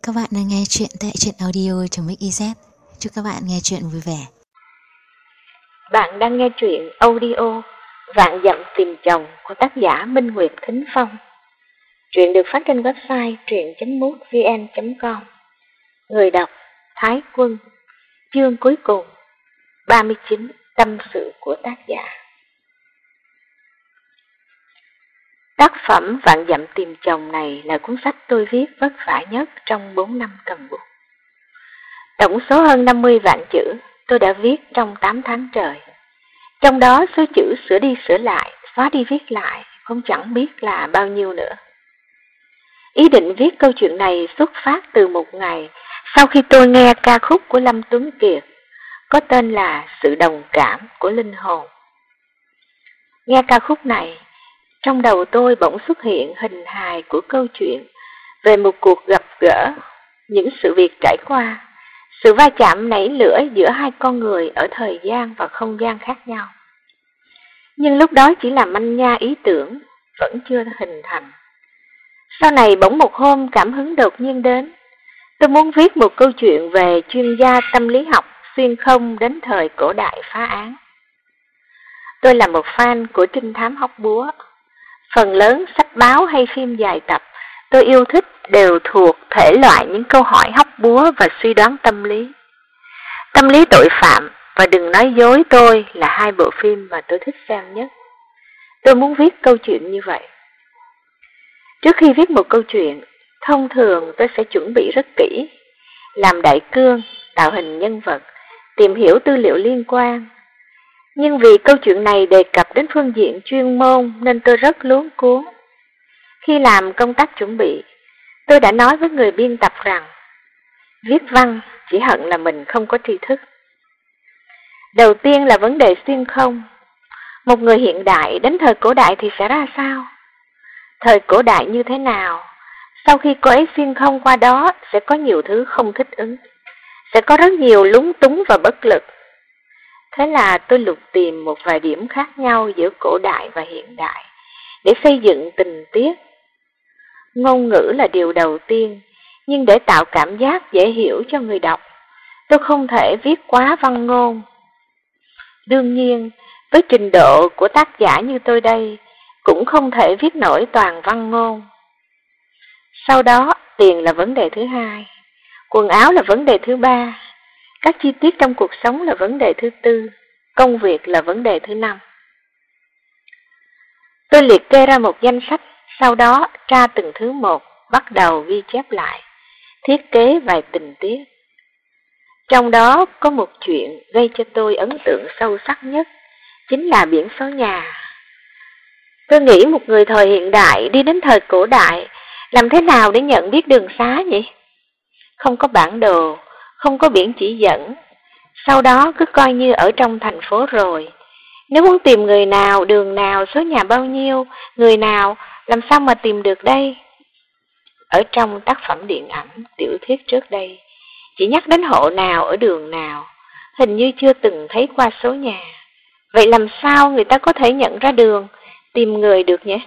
Các bạn đang nghe chuyện tại truyện audio.mix.iz. Chúc các bạn nghe chuyện vui vẻ. Bạn đang nghe truyện audio Vạn Dặm Tìm Chồng của tác giả Minh Nguyệt Thính Phong. Truyện được phát trên website truyện.mútvn.com. Người đọc Thái Quân. Chương cuối cùng 39. Tâm sự của tác giả. Tác phẩm Vạn Dặm Tìm Chồng này là cuốn sách tôi viết vất vả nhất trong 4 năm cầm bút. Tổng số hơn 50 vạn chữ tôi đã viết trong 8 tháng trời. Trong đó số chữ sửa đi sửa lại, xóa đi viết lại, không chẳng biết là bao nhiêu nữa. Ý định viết câu chuyện này xuất phát từ một ngày sau khi tôi nghe ca khúc của Lâm Tuấn Kiệt, có tên là Sự Đồng Cảm của Linh Hồn. Nghe ca khúc này, trong đầu tôi bỗng xuất hiện hình hài của câu chuyện về một cuộc gặp gỡ, những sự việc trải qua, sự va chạm nảy lửa giữa hai con người ở thời gian và không gian khác nhau. Nhưng lúc đó chỉ là manh nha ý tưởng, vẫn chưa hình thành. Sau này bỗng một hôm cảm hứng đột nhiên đến. Tôi muốn viết một câu chuyện về chuyên gia tâm lý học xuyên không đến thời cổ đại phá án. Tôi là một fan của trinh thám hóc búa. Phần lớn sách báo hay phim dài tập tôi yêu thích đều thuộc thể loại những câu hỏi hóc búa và suy đoán tâm lý. Tâm lý tội phạm và Đừng Nói Dối Tôi là hai bộ phim mà tôi thích xem nhất. Tôi muốn viết câu chuyện như vậy. Trước khi viết một câu chuyện, thông thường tôi sẽ chuẩn bị rất kỹ, làm đại cương, tạo hình nhân vật, tìm hiểu tư liệu liên quan. Nhưng vì câu chuyện này đề cập đến phương diện chuyên môn nên tôi rất luống cuống. Khi làm công tác chuẩn bị, tôi đã nói với người biên tập rằng viết văn chỉ hận là mình không có tri thức. Đầu tiên là vấn đề xuyên không. Một người hiện đại đến thời cổ đại thì sẽ ra sao? Thời cổ đại như thế nào? Sau khi cô ấy xuyên không qua đó sẽ có nhiều thứ không thích ứng, sẽ có rất nhiều lúng túng và bất lực. Thế là tôi lục tìm một vài điểm khác nhau giữa cổ đại và hiện đại để xây dựng tình tiết. Ngôn ngữ là điều đầu tiên, nhưng để tạo cảm giác dễ hiểu cho người đọc, tôi không thể viết quá văn ngôn. Đương nhiên, với trình độ của tác giả như tôi đây, cũng không thể viết nổi toàn văn ngôn. Sau đó, tiền là vấn đề thứ hai, quần áo là vấn đề thứ ba, các chi tiết trong cuộc sống là vấn đề thứ tư, công việc là vấn đề thứ năm. Tôi liệt kê ra một danh sách, sau đó tra từng thứ một, bắt đầu ghi chép lại, thiết kế vài tình tiết. Trong đó có một chuyện gây cho tôi ấn tượng sâu sắc nhất, chính là biển số nhà. Tôi nghĩ một người thời hiện đại đi đến thời cổ đại, làm thế nào để nhận biết đường xá nhỉ? Không có bản đồ, không có biển chỉ dẫn, sau đó cứ coi như ở trong thành phố rồi. Nếu muốn tìm người nào, đường nào, số nhà bao nhiêu, người nào, làm sao mà tìm được đây? Ở trong tác phẩm điện ảnh, tiểu thuyết trước đây, chỉ nhắc đến hộ nào ở đường nào, hình như chưa từng thấy qua số nhà. Vậy làm sao người ta có thể nhận ra đường, tìm người được nhỉ?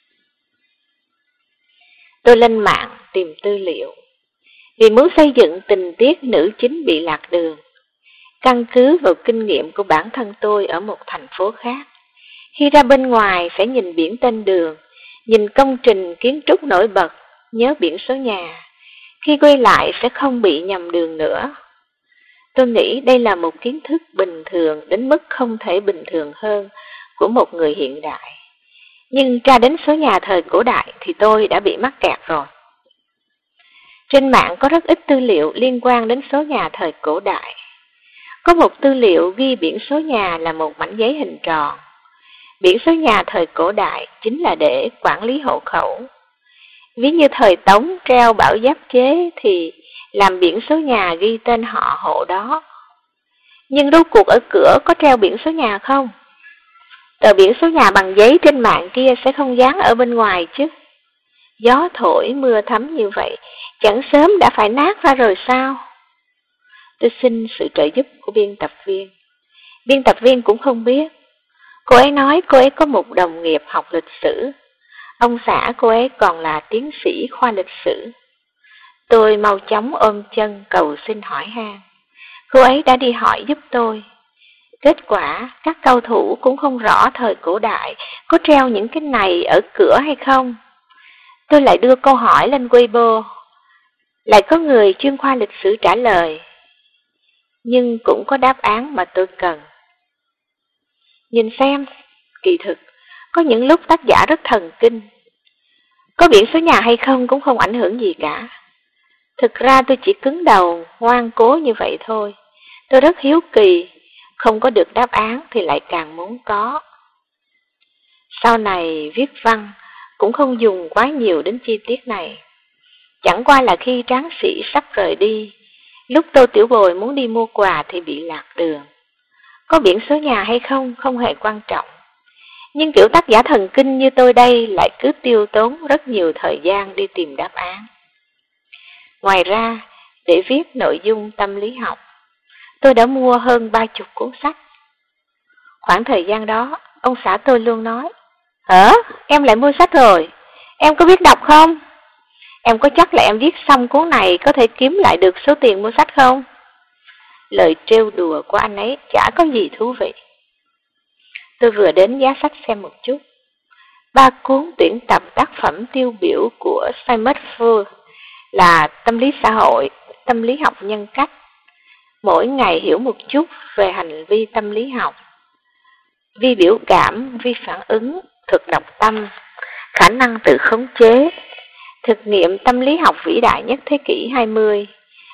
Tôi lên mạng tìm tư liệu, vì muốn xây dựng tình tiết nữ chính bị lạc đường. Căn cứ vào kinh nghiệm của bản thân tôi ở một thành phố khác, khi ra bên ngoài phải nhìn biển tên đường, nhìn công trình kiến trúc nổi bật, nhớ biển số nhà. Khi quay lại sẽ không bị nhầm đường nữa. Tôi nghĩ đây là một kiến thức bình thường đến mức không thể bình thường hơn của một người hiện đại. Nhưng tra đến số nhà thời cổ đại thì tôi đã bị mắc kẹt rồi. Trên mạng có rất ít tư liệu liên quan đến số nhà thời cổ đại. Có một tư liệu ghi biển số nhà là một mảnh giấy hình tròn. Biển số nhà thời cổ đại chính là để quản lý hộ khẩu. Ví như thời Tống treo bảo giáp chế thì làm biển số nhà ghi tên họ hộ đó. Nhưng rốt cuộc ở cửa có treo biển số nhà không? Tờ biển số nhà bằng giấy trên mạng kia sẽ không dán ở bên ngoài chứ. Gió thổi mưa thấm như vậy, chẳng sớm đã phải nát ra rồi sao? Tôi xin sự trợ giúp của biên tập viên. Biên tập viên cũng không biết. Cô ấy nói cô ấy có một đồng nghiệp học lịch sử. Ông xã cô ấy còn là tiến sĩ khoa lịch sử. Tôi mau chóng ôm chân cầu xin hỏi han. Cô ấy đã đi hỏi giúp tôi. Kết quả, các cầu thủ cũng không rõ thời cổ đại có treo những cái này ở cửa hay không. Tôi lại đưa câu hỏi lên Weibo. Lại có người chuyên khoa lịch sử trả lời. Nhưng cũng có đáp án mà tôi cần. Nhìn xem, kỳ thực, có những lúc tác giả rất thần kinh. Có biển số nhà hay không cũng không ảnh hưởng gì cả. Thực ra tôi chỉ cứng đầu, ngoan cố như vậy thôi. Tôi rất hiếu kỳ, không có được đáp án thì lại càng muốn có. Sau này viết văn cũng không dùng quá nhiều đến chi tiết này. Chẳng qua là khi tráng sĩ sắp rời đi, lúc Tô Tiểu Bồi muốn đi mua quà thì bị lạc đường. Có biển số nhà hay không không hề quan trọng. Nhưng kiểu tác giả thần kinh như tôi đây lại cứ tiêu tốn rất nhiều thời gian đi tìm đáp án. Ngoài ra, để viết nội dung tâm lý học, tôi đã mua hơn 30 cuốn sách. Khoảng thời gian đó, ông xã tôi luôn nói, em lại mua sách rồi, em có biết đọc không? Em có chắc là em viết xong cuốn này có thể kiếm lại được số tiền mua sách không? Lời trêu đùa của anh ấy chả có gì thú vị. Tôi vừa đến giá sách xem một chút. 3 cuốn tuyển tập tác phẩm tiêu biểu của Sigmund Freud là tâm lý xã hội, tâm lý học nhân cách, mỗi ngày hiểu một chút về hành vi tâm lý học, vi biểu cảm, vi phản ứng, thực độc tâm, khả năng tự khống chế, thực nghiệm tâm lý học vĩ đại nhất thế kỷ 20,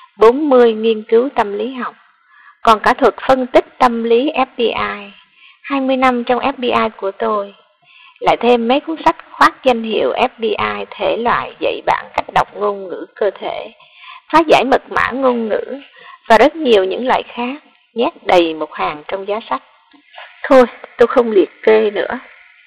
40 nghiên cứu tâm lý học, còn cả thuật phân tích tâm lý FBI, 20 năm trong FBI của tôi, lại thêm mấy cuốn sách khoác danh hiệu FBI thể loại dạy bạn cách đọc ngôn ngữ cơ thể, phá giải mật mã ngôn ngữ và rất nhiều những loại khác, nhét đầy một hàng trong giá sách. Thôi, tôi không liệt kê nữa.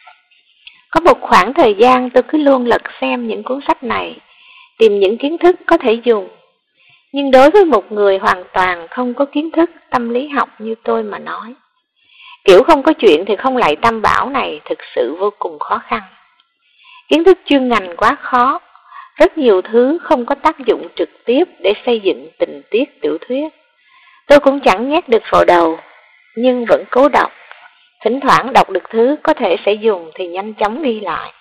Có một khoảng thời gian tôi cứ luôn lật xem những cuốn sách này, tìm những kiến thức có thể dùng. Nhưng đối với một người hoàn toàn không có kiến thức tâm lý học như tôi mà nói, kiểu không có chuyện thì không lại tam bảo này thực sự vô cùng khó khăn. Kiến thức chuyên ngành quá khó, rất nhiều thứ không có tác dụng trực tiếp để xây dựng tình tiết tiểu thuyết. Tôi cũng chẳng nhét được vào đầu, nhưng vẫn cố đọc. Thỉnh thoảng đọc được thứ có thể sẽ dùng thì nhanh chóng ghi lại.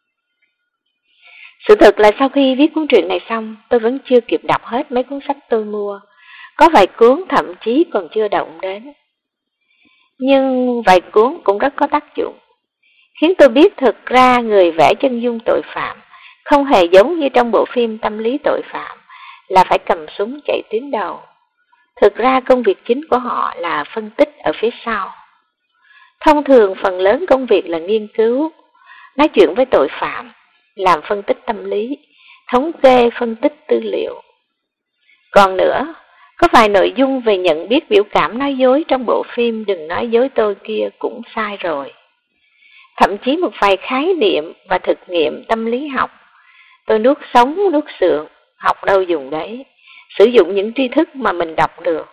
Sự thật là sau khi viết cuốn truyện này xong, tôi vẫn chưa kịp đọc hết mấy cuốn sách tôi mua. Có vài cuốn thậm chí còn chưa động đến. Nhưng vài cuốn cũng rất có tác dụng, khiến tôi biết thực ra người vẽ chân dung tội phạm không hề giống như trong bộ phim tâm lý tội phạm là phải cầm súng chạy tuyến đầu. Thực ra công việc chính của họ là phân tích ở phía sau. Thông thường phần lớn công việc là nghiên cứu, nói chuyện với tội phạm, làm phân tích tâm lý, thống kê phân tích tư liệu. Còn nữa, có vài nội dung về nhận biết biểu cảm nói dối trong bộ phim Đừng Nói Dối Tôi kia cũng sai rồi. Thậm chí một vài khái niệm và thực nghiệm tâm lý học, tôi nuốt sống nuốt sượng, học đâu dùng đấy, sử dụng những tri thức mà mình đọc được.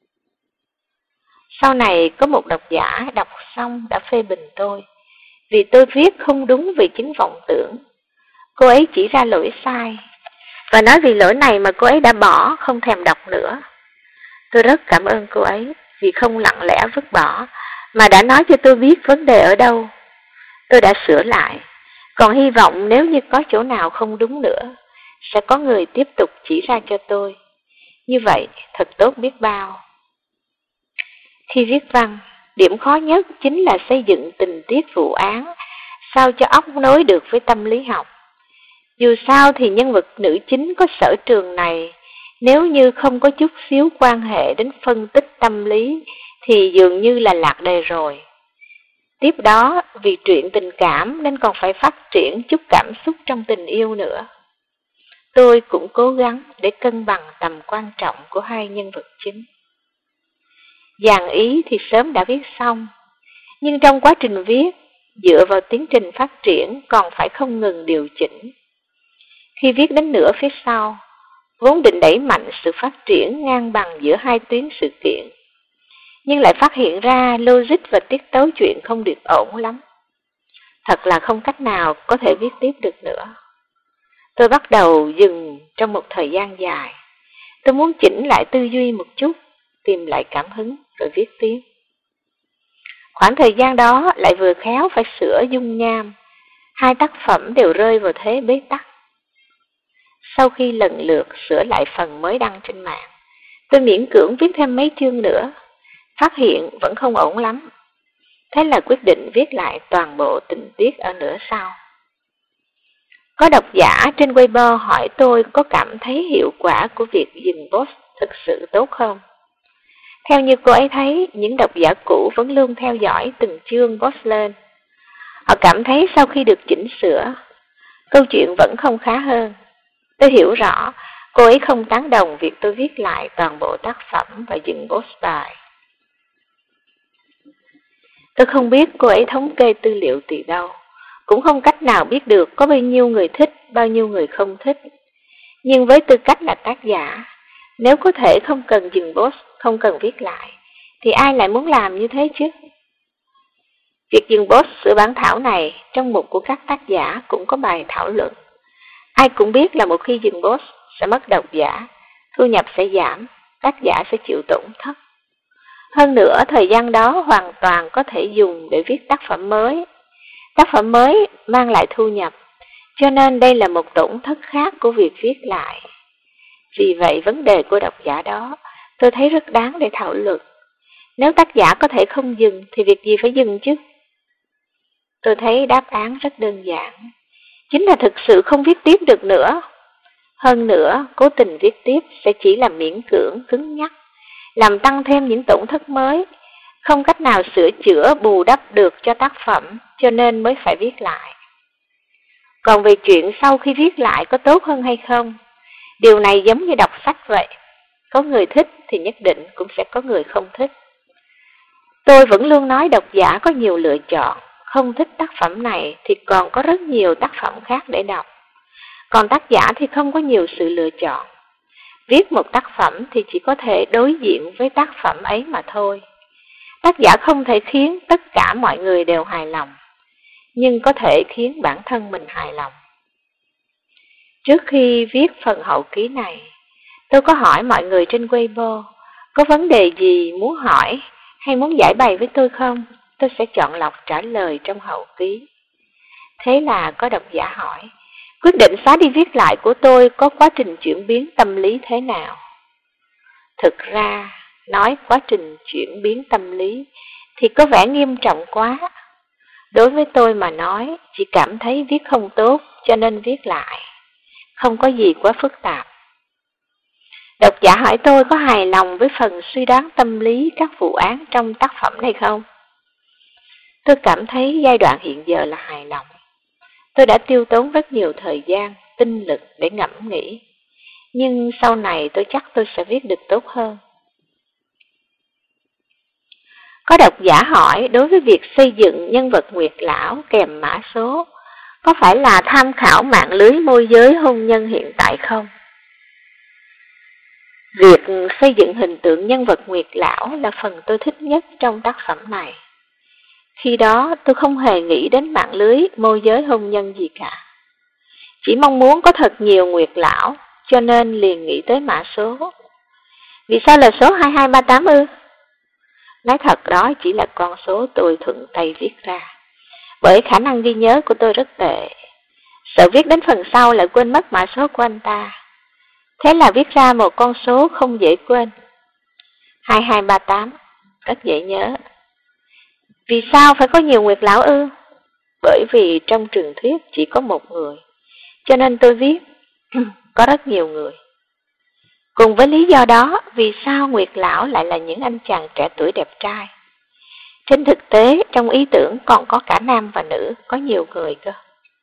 Sau này có một độc giả đọc xong đã phê bình tôi, vì tôi viết không đúng về chính vọng tưởng. Cô ấy chỉ ra lỗi sai, và nói vì lỗi này mà cô ấy đã bỏ, không thèm đọc nữa. Tôi rất cảm ơn cô ấy vì không lặng lẽ vứt bỏ, mà đã nói cho tôi biết vấn đề ở đâu. Tôi đã sửa lại, còn hy vọng nếu như có chỗ nào không đúng nữa, sẽ có người tiếp tục chỉ ra cho tôi. Như vậy, thật tốt biết bao. Khi viết văn, điểm khó nhất chính là xây dựng tình tiết vụ án, sao cho óc nối được với tâm lý học. Dù sao thì nhân vật nữ chính có sở trường này, nếu như không có chút xíu quan hệ đến phân tích tâm lý, thì dường như là lạc đề rồi. Tiếp đó, vì truyện tình cảm nên còn phải phát triển chút cảm xúc trong tình yêu nữa. Tôi cũng cố gắng để cân bằng tầm quan trọng của hai nhân vật chính. Dàn ý thì sớm đã viết xong, nhưng trong quá trình viết, dựa vào tiến trình phát triển còn phải không ngừng điều chỉnh. Khi viết đến nửa phía sau, vốn định đẩy mạnh sự phát triển ngang bằng giữa hai tuyến sự kiện, nhưng lại phát hiện ra logic và tiết tấu chuyện không được ổn lắm. Thật là không cách nào có thể viết tiếp được nữa. Tôi bắt đầu dừng trong một thời gian dài. Tôi muốn chỉnh lại tư duy một chút, tìm lại cảm hứng rồi viết tiếp. Khoảng thời gian đó lại vừa khéo phải sửa dung nham, hai tác phẩm đều rơi vào thế bế tắc. Sau khi lần lượt sửa lại phần mới đăng trên mạng, tôi miễn cưỡng viết thêm mấy chương nữa, phát hiện vẫn không ổn lắm. Thế là quyết định viết lại toàn bộ tình tiết ở nửa sau. Có độc giả trên Weibo hỏi tôi có cảm thấy hiệu quả của việc dừng post thực sự tốt không? Theo như cô ấy thấy, những độc giả cũ vẫn luôn theo dõi từng chương post lên. Họ cảm thấy sau khi được chỉnh sửa, câu chuyện vẫn không khá hơn. Tôi hiểu rõ, cô ấy không tán đồng việc tôi viết lại toàn bộ tác phẩm và dừng post bài. Tôi không biết cô ấy thống kê tư liệu từ đâu, cũng không cách nào biết được có bao nhiêu người thích, bao nhiêu người không thích. Nhưng với tư cách là tác giả, nếu có thể không cần dừng post, không cần viết lại, thì ai lại muốn làm như thế chứ? Việc dừng post sửa bản thảo này trong mục của các tác giả cũng có bài thảo luận. Ai cũng biết là một khi dừng post sẽ mất độc giả, thu nhập sẽ giảm, tác giả sẽ chịu tổn thất. Hơn nữa, thời gian đó hoàn toàn có thể dùng để viết tác phẩm mới. Tác phẩm mới mang lại thu nhập, cho nên đây là một tổn thất khác của việc viết lại. Vì vậy, vấn đề của độc giả đó tôi thấy rất đáng để thảo luận. Nếu tác giả có thể không dừng thì việc gì phải dừng chứ? Tôi thấy đáp án rất đơn giản. Chính là thực sự không viết tiếp được nữa. Hơn nữa, cố tình viết tiếp sẽ chỉ là miễn cưỡng, cứng nhắc, làm tăng thêm những tổn thất mới, không cách nào sửa chữa bù đắp được cho tác phẩm, cho nên mới phải viết lại. Còn về chuyện sau khi viết lại có tốt hơn hay không, điều này giống như đọc sách vậy. Có người thích thì nhất định cũng sẽ có người không thích. Tôi vẫn luôn nói độc giả có nhiều lựa chọn, không thích tác phẩm này thì còn có rất nhiều tác phẩm khác để đọc. Còn tác giả thì không có nhiều sự lựa chọn. Viết một tác phẩm thì chỉ có thể đối diện với tác phẩm ấy mà thôi. Tác giả không thể khiến tất cả mọi người đều hài lòng, nhưng có thể khiến bản thân mình hài lòng. Trước khi viết phần hậu ký này, tôi có hỏi mọi người trên Weibo có vấn đề gì muốn hỏi hay muốn giải bày với tôi không? Tôi sẽ chọn lọc trả lời trong hậu ký. Thế là có độc giả hỏi, quyết định xóa đi viết lại của tôi có quá trình chuyển biến tâm lý thế nào? Thực ra, nói quá trình chuyển biến tâm lý thì có vẻ nghiêm trọng quá. Đối với tôi mà nói, chỉ cảm thấy viết không tốt cho nên viết lại. Không có gì quá phức tạp. Độc giả hỏi tôi có hài lòng với phần suy đoán tâm lý các vụ án trong tác phẩm này không? Tôi cảm thấy giai đoạn hiện giờ là hài lòng. Tôi đã tiêu tốn rất nhiều thời gian, tinh lực để ngẫm nghĩ. Nhưng sau này tôi chắc tôi sẽ viết được tốt hơn. Có độc giả hỏi đối với việc xây dựng nhân vật Nguyệt Lão kèm mã số, có phải là tham khảo mạng lưới môi giới hôn nhân hiện tại không? Việc xây dựng hình tượng nhân vật Nguyệt Lão là phần tôi thích nhất trong tác phẩm này. Khi đó tôi không hề nghĩ đến mạng lưới môi giới hôn nhân gì cả. Chỉ mong muốn có thật nhiều Nguyệt Lão, cho nên liền nghĩ tới mã số. Vì sao là số 2238 ư? Nói thật đó chỉ là con số tôi thuận tay viết ra. Bởi khả năng ghi nhớ của tôi rất tệ. Sợ viết đến phần sau lại quên mất mã số của anh ta. Thế là viết ra một con số không dễ quên. 2238, rất dễ nhớ. Vì sao phải có nhiều Nguyệt Lão ư? Bởi vì trong truyền thuyết chỉ có một người, cho nên tôi viết có rất nhiều người. Cùng với lý do đó, vì sao Nguyệt Lão lại là những anh chàng trẻ tuổi đẹp trai? Trên thực tế, trong ý tưởng còn có cả nam và nữ, có nhiều người cơ.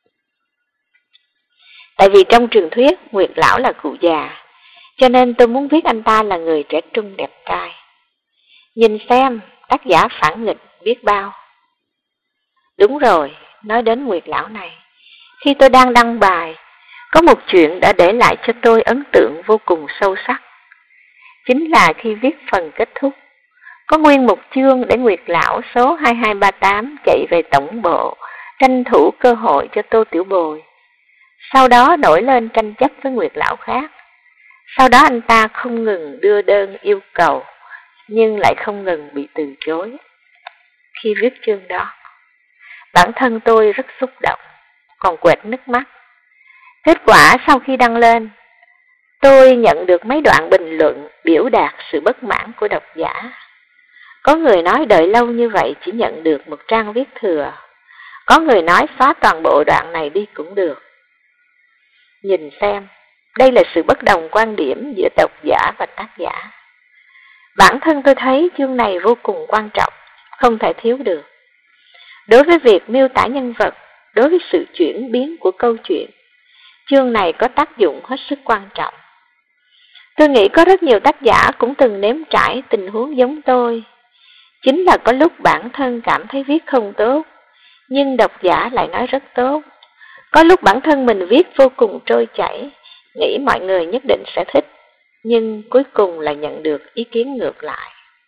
Tại vì trong truyền thuyết, Nguyệt Lão là cụ già, cho nên tôi muốn viết anh ta là người trẻ trung đẹp trai. Nhìn xem, tác giả phản nghịch biết bao. Đúng rồi, nói đến Nguyệt Lão này, khi tôi đang đăng bài, có một chuyện đã để lại cho tôi ấn tượng vô cùng sâu sắc. Chính là khi viết phần kết thúc, có nguyên một chương để Nguyệt Lão số 2238 chạy về tổng bộ, tranh thủ cơ hội cho Tô Tiểu Bồi. Sau đó nổi lên tranh chấp với Nguyệt lão khác. Sau đó anh ta không ngừng đưa đơn yêu cầu, nhưng lại không ngừng bị từ chối. Khi viết chương đó, bản thân tôi rất xúc động, còn quệt nước mắt. Kết quả sau khi đăng lên, tôi nhận được mấy đoạn bình luận biểu đạt sự bất mãn của độc giả. Có người nói đợi lâu như vậy chỉ nhận được một trang viết thừa. Có người nói xóa toàn bộ đoạn này đi cũng được. Nhìn xem, đây là sự bất đồng quan điểm giữa độc giả và tác giả. Bản thân tôi thấy chương này vô cùng quan trọng, không thể thiếu được. Đối với việc miêu tả nhân vật, đối với sự chuyển biến của câu chuyện, chương này có tác dụng hết sức quan trọng. Tôi nghĩ có rất nhiều tác giả cũng từng nếm trải tình huống giống tôi. Chính là có lúc bản thân cảm thấy viết không tốt, nhưng độc giả lại nói rất tốt. Có lúc bản thân mình viết vô cùng trôi chảy, nghĩ mọi người nhất định sẽ thích, nhưng cuối cùng lại nhận được ý kiến ngược lại.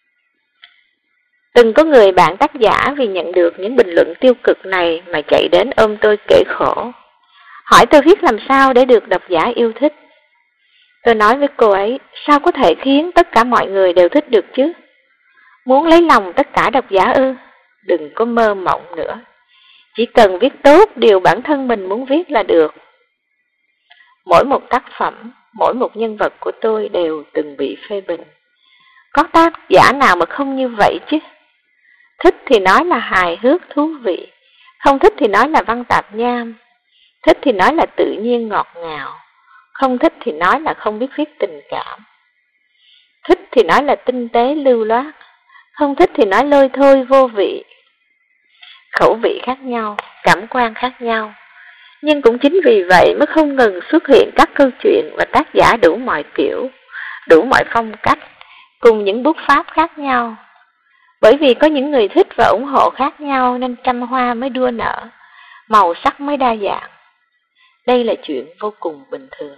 Từng có người bạn tác giả vì nhận được những bình luận tiêu cực này mà chạy đến ôm tôi kể khổ, hỏi tôi viết làm sao để được độc giả yêu thích. Tôi nói với cô ấy, sao có thể khiến tất cả mọi người đều thích được chứ? Muốn lấy lòng tất cả độc giả ư? Đừng có mơ mộng nữa. Chỉ cần viết tốt điều bản thân mình muốn viết là được. Mỗi một tác phẩm, mỗi một nhân vật của tôi đều từng bị phê bình. Có tác giả nào mà không như vậy chứ? Thích thì nói là hài hước thú vị, không thích thì nói là văn tạp nham, thích thì nói là tự nhiên ngọt ngào, không thích thì nói là không biết viết tình cảm, thích thì nói là tinh tế lưu loát, không thích thì nói lôi thôi vô vị. Khẩu vị khác nhau, cảm quan khác nhau, nhưng cũng chính vì vậy mới không ngừng xuất hiện các câu chuyện và tác giả đủ mọi kiểu, đủ mọi phong cách, cùng những bút pháp khác nhau. Bởi vì có những người thích và ủng hộ khác nhau nên trăm hoa mới đua nở, màu sắc mới đa dạng. Đây là chuyện vô cùng bình thường.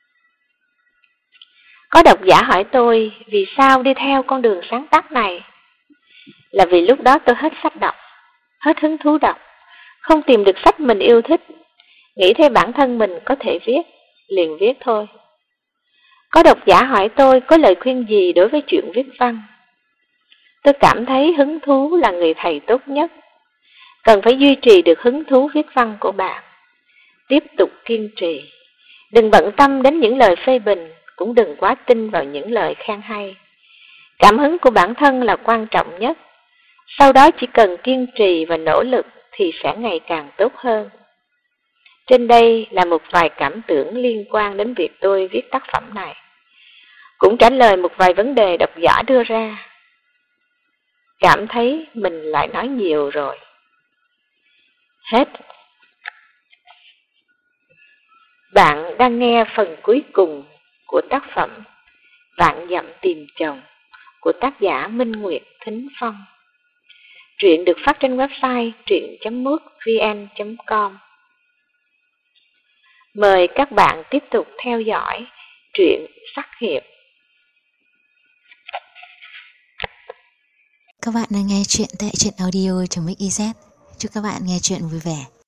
Có độc giả hỏi tôi vì sao đi theo con đường sáng tác này. Là vì lúc đó tôi hết sách đọc, hết hứng thú đọc, không tìm được sách mình yêu thích, nghĩ thấy bản thân mình có thể viết, liền viết thôi. Có độc giả hỏi tôi có lời khuyên gì đối với chuyện viết văn. Tôi cảm thấy hứng thú là người thầy tốt nhất. Cần phải duy trì được hứng thú viết văn của bạn. Tiếp tục kiên trì. Đừng bận tâm đến những lời phê bình, cũng đừng quá tin vào những lời khen hay. Cảm hứng của bản thân là quan trọng nhất. Sau đó chỉ cần kiên trì và nỗ lực thì sẽ ngày càng tốt hơn. Trên đây là một vài cảm tưởng liên quan đến việc tôi viết tác phẩm này. Cũng trả lời một vài vấn đề độc giả đưa ra. Cảm thấy mình lại nói nhiều rồi. Hết. Bạn đang nghe phần cuối cùng của tác phẩm Vạn dặm tìm chồng của tác giả Minh Nguyệt Thính Phong. Truyện được phát trên website truyện.mútvn.com. Mời các bạn tiếp tục theo dõi truyện Sắc Hiệp. Các bạn đang nghe chuyện tại truyện audio.mix.iz. Chúc các bạn nghe chuyện vui vẻ.